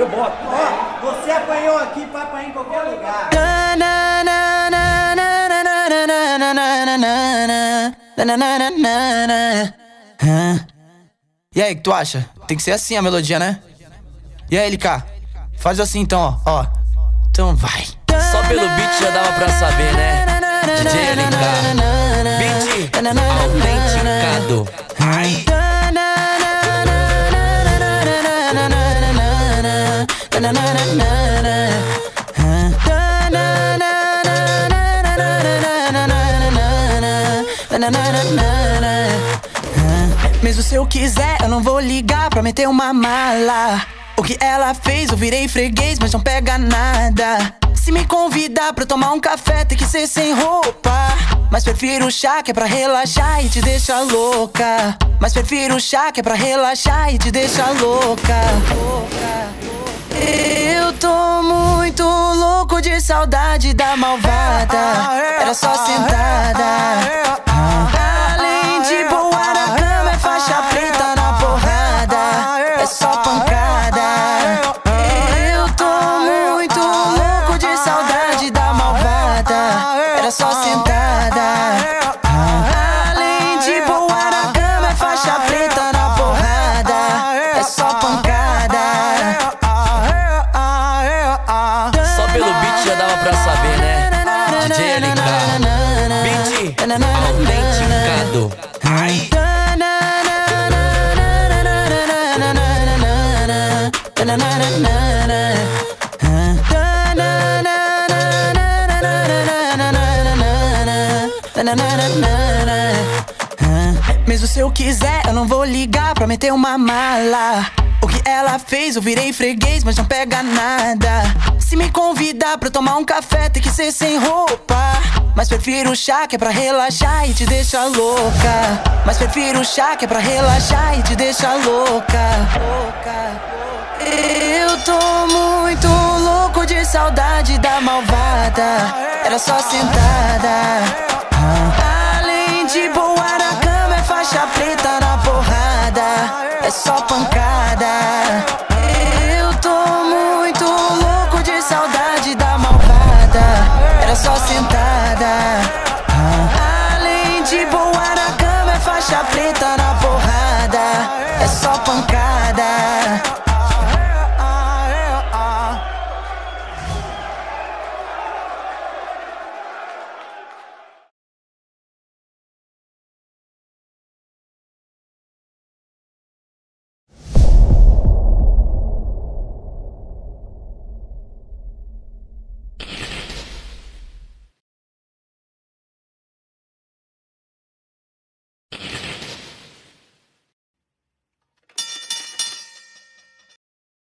Eu boto. Ó, você apanhou aqui pra apanhar em qualquer lugar. E aí, o que tu acha? Tem que ser assim a melodia, né? E aí, LK? Faz assim então, ó. Então vai. Só pelo beat já dava pra saber, né? DJ LK, beat autenticado. Ai. Mesmo se eu quiser, eu não vou ligar pra meter uma mala. O que ela fez, eu virei freguês, mas não pega nada. Se me convidar pra tomar um café, tem que ser sem roupa. Mas prefiro chá, que é pra relaxar e te deixa louca. Mas prefiro chá, que é pra relaxar e te deixa louca. Eu tô muito louco de saudade da malvada. Era só sentada. Além de boa na cama, é faixa preta na porrada. É só pancada. Eu tô muito louco de saudade da malvada. Era só sentada. Além de boa na cama, é faixa preta na porrada. É só pancada. Só pelo beat já dava pra saber, né? DJ LK, beat autenticado. Ai. Mesmo se eu quiser, eu não vou ligar pra meter uma mala. O que ela fez, eu virei freguês, mas não pega nada. Se me convidar pra tomar um café, tem que ser sem roupa. Mas prefiro chá, que é pra relaxar e te deixa louca. Mas prefiro chá, que é pra relaxar e te deixa louca. Eu tô muito louco de saudade da malvada. Era só sentada. Além de boa na cama, é faixa preta na porrada. É só pancada. Eu tô muito louco de saudade da malvada. Era só sentada. Além de boa na cama, é faixa preta na